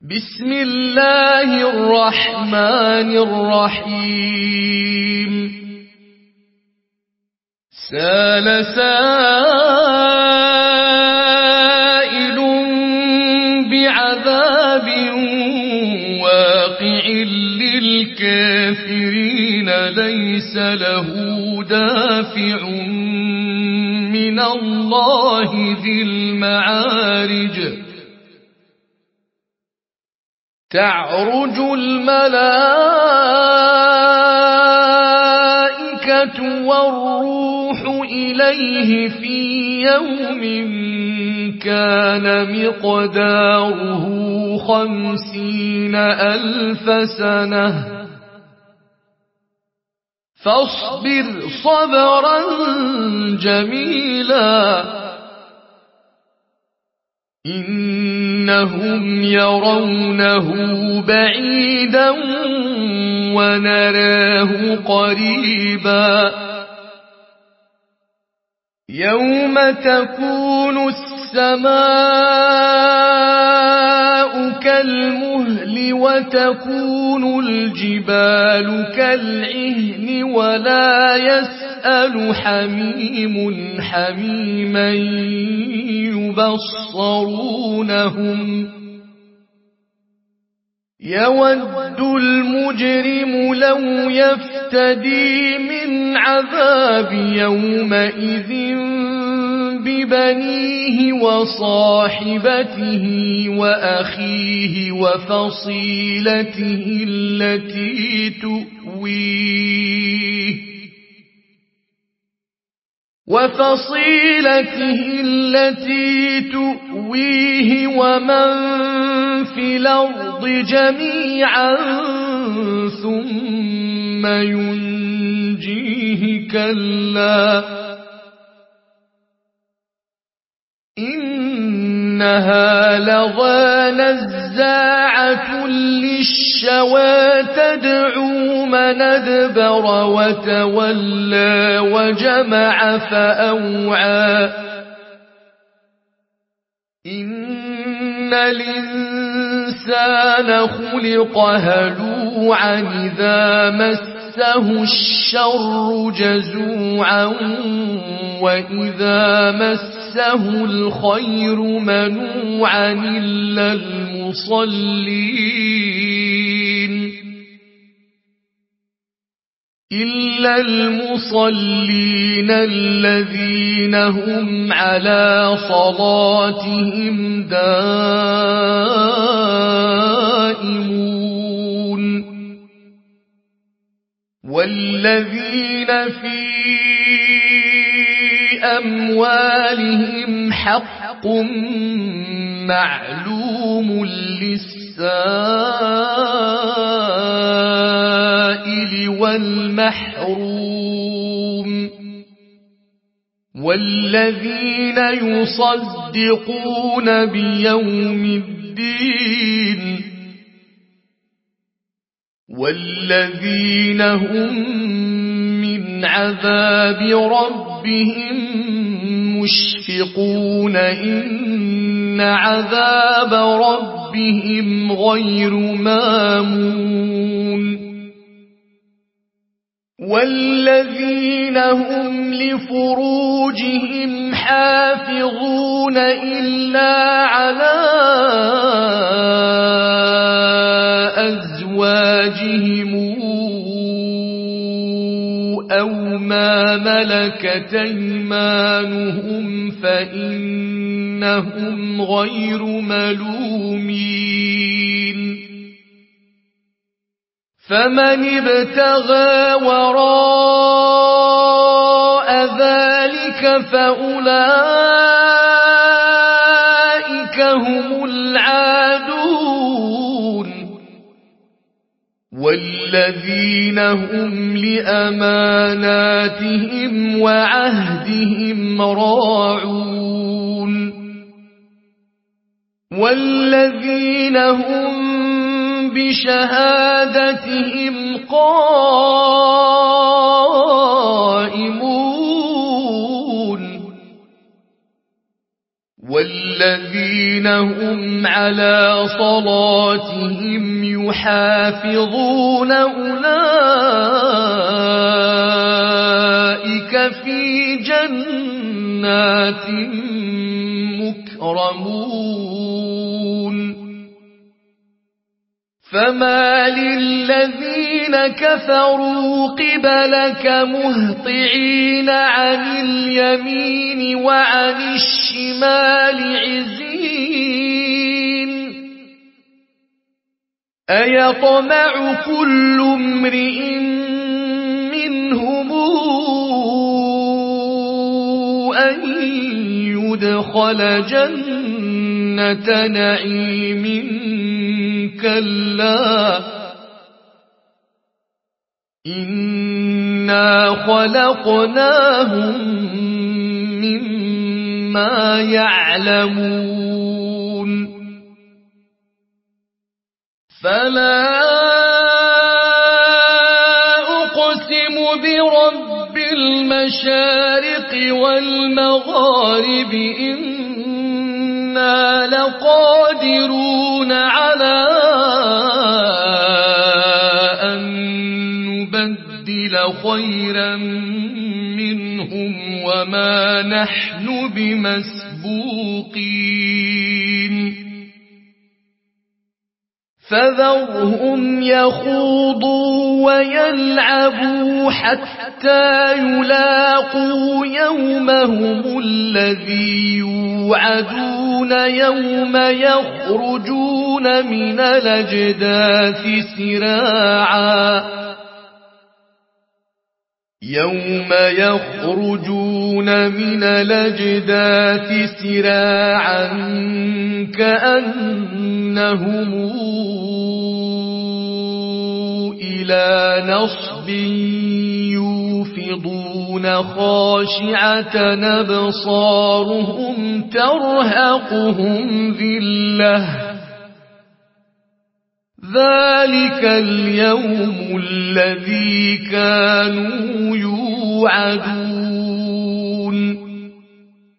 بسم الله الرحمن الرحيم سأل سائل بعذاب واقع للكافرين ليس له دافع من الله ذي المعارج تعرج الملائكة والروح إليه في يوم كان مقداره 50,000 سنة فاصبر صبرا جميلا إنهم يرونه بعيدا ونراه قريبا يوم تكون السماء كالمهل وتكون الجبال كالعهن ولا يسأل حميم حميما يبصرونهم يود المجرم لو يفتدي من عذاب يومئذ ببنيه وصاحبته وأخيه وفصيلته التي تؤويه ومن في الأرض جميعا ثم ينجيه كلا إنها لظى نزاعة للشوى تدعو من أدبر وتولى وجمع فأوعى إن الإنسان خلق هلوعا إذا مسه الشر جزوعا وإذا مسه الخير منوعا إلا المصلين الذين هم على صلاتهم دائمون والذين في أموالهم حق معلوم للسائل والمحروم والذين يصدقون بيوم الدين والذين هم من عذاب ربهم مشفقون إن عذاب ربهم غير مامون والذين هم لفروجهم حافظون إلا على أزواجهم أو ما ملكت أيمانهم فإنهم غير ملومين فمن ابتغى وراء ذلك فأولئك هم العادون والذين هم لأماناتهم وعهدهم راعون والذين هم بشهادتهم قائمون والذين هم على صلاتهم يحافظون أولئك في جنات مكرمون فما للذين كفروا قبلك مهطعين عن اليمين وعن الشمال عزين أيطمع كل امرئ منهم أن يدخل جنة نعيم كلا إنا خلقناهم مما يعلمون فلا أقسم برب المشارق والمغارب إنا لقادرون على أن نبدل خيرا منهم وما نحن بمسبوقين فذرهم يخوضوا ويلعبوا حتى يلاقوا يومهم الذي يوعدون يوم يخرجون من الأجداث سراعا كأنهم إلى نصب يوفضون خاشعة أبصارهم ترهقهم ذلة ذلك اليوم الذي كانوا يوعدون